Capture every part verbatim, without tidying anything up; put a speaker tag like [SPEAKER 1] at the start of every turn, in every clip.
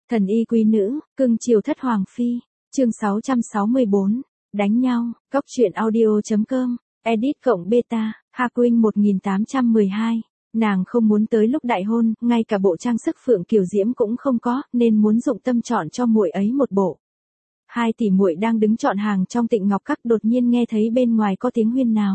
[SPEAKER 1] Thần y quý nữ, cưng chiều thất hoàng phi, chương sáu trăm sáu mươi bốn, đánh nhau, góc truyện audio.com, edit cộng beta, Haquin một nghìn tám trăm mười hai. Nàng không muốn tới lúc đại hôn, ngay cả bộ trang sức Phượng Kiều Diễm cũng không có, nên muốn dụng tâm chọn cho muội ấy một bộ. Hai tỷ muội đang đứng chọn hàng trong Tịnh Ngọc Các, đột nhiên nghe thấy bên ngoài có tiếng huyên náo.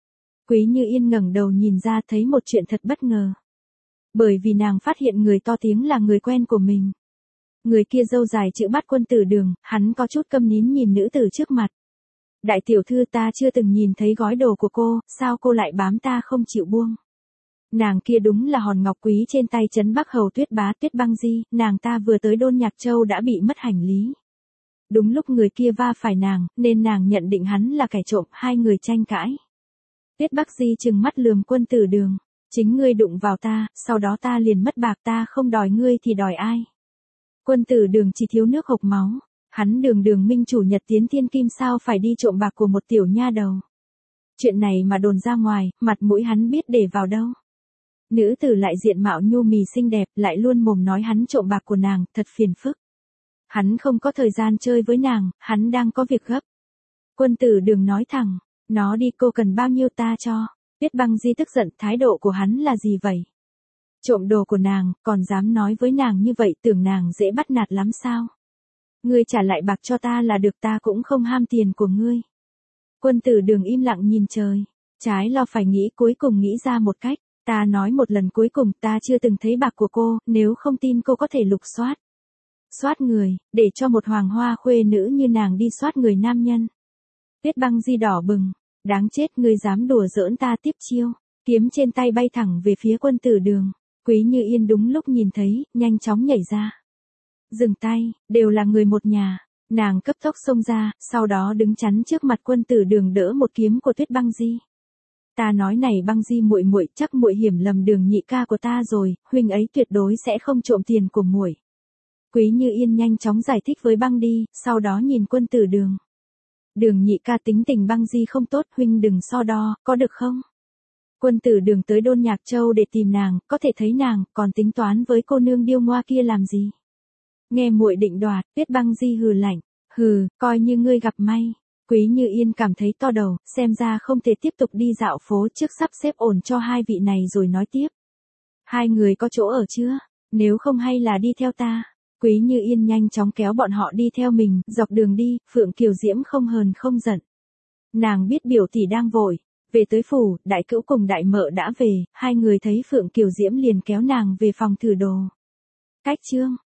[SPEAKER 1] Quý Như Yên ngẩng đầu nhìn ra, thấy một chuyện thật bất ngờ. Bởi vì nàng phát hiện người to tiếng là người quen của mình. Người kia râu dài chữ Bát Quân Tử Đường, hắn có chút câm nín nhìn nữ tử trước mặt. Đại tiểu thư, ta chưa từng nhìn thấy gói đồ của cô, sao cô lại bám ta không chịu buông? Nàng kia đúng là hòn ngọc quý trên tay trấn Bắc Hầu Tuyết Bá Tuyết Băng Di, nàng ta vừa tới Đôn Nhạc Châu đã bị mất hành lý. Đúng lúc người kia va phải nàng, nên nàng nhận định hắn là kẻ trộm, hai người tranh cãi. Tuyết Bắc Di trừng mắt lườm Quân Tử Đường, chính ngươi đụng vào ta, sau đó ta liền mất bạc, ta không đòi ngươi thì đòi ai? Quân Tử Đường chỉ thiếu nước hộc máu, hắn Đường Đường minh chủ Nhật Tiến Thiên Kim sao phải đi trộm bạc của một tiểu nha đầu. Chuyện này mà đồn ra ngoài, mặt mũi hắn biết để vào đâu. Nữ tử lại diện mạo nhu mì xinh đẹp, lại luôn mồm nói hắn trộm bạc của nàng, thật phiền phức. Hắn không có thời gian chơi với nàng, hắn đang có việc gấp. Quân Tử Đường nói thẳng, nó đi, cô cần bao nhiêu ta cho. Tuyết Băng Di tức giận, thái độ của hắn là gì vậy? Trộm đồ của nàng, còn dám nói với nàng như vậy, tưởng nàng dễ bắt nạt lắm sao? Ngươi trả lại bạc cho ta là được, ta cũng không ham tiền của ngươi. Quân Tử Đường im lặng nhìn trời, trái lo phải nghĩ, cuối cùng nghĩ ra một cách. Ta nói một lần cuối cùng, ta chưa từng thấy bạc của cô, nếu không tin cô có thể lục soát. Soát người, để cho một hoàng hoa khuê nữ như nàng đi soát người nam nhân. Tuyết Băng Di đỏ bừng, đáng chết, ngươi dám đùa giỡn ta tiếp chiêu. Kiếm trên tay bay thẳng về phía Quân Tử Đường. Quý Như Yên đúng lúc nhìn thấy, nhanh chóng nhảy ra. Dừng tay, đều là người một nhà. Nàng cấp tốc xông ra, sau đó đứng chắn trước mặt Quân Tử Đường đỡ một kiếm của Tuyết Băng Di. Ta nói này Băng Di muội muội, chắc muội hiểu lầm Đường nhị ca của ta rồi, huynh ấy tuyệt đối sẽ không trộm tiền của muội. Quý Như Yên nhanh chóng giải thích với Băng Đi, sau đó nhìn Quân Tử Đường. Đường nhị ca tính tình Băng Di không tốt, huynh đừng so đo, có được không? Quân Tử Đường tới Đôn Nhạc Châu để tìm nàng, có thể thấy nàng, còn tính toán với cô nương điêu ngoa kia làm gì? Nghe muội định đoạt, Tuyết Băng Di hừ lạnh, hừ, coi như ngươi gặp may. Quý Như Yên cảm thấy to đầu, xem ra không thể tiếp tục đi dạo phố, trước sắp xếp ổn cho hai vị này rồi nói tiếp. Hai người có chỗ ở chưa? Nếu không hay là đi theo ta. Quý Như Yên nhanh chóng kéo bọn họ đi theo mình, dọc đường đi, Phượng Kiều Diễm không hờn không giận. Nàng biết biểu tỷ đang vội. Về tới phủ, đại cữu cùng đại mợ đã về, hai người thấy Phượng Kiều Diễm liền kéo nàng về phòng thử đồ. Cách chương,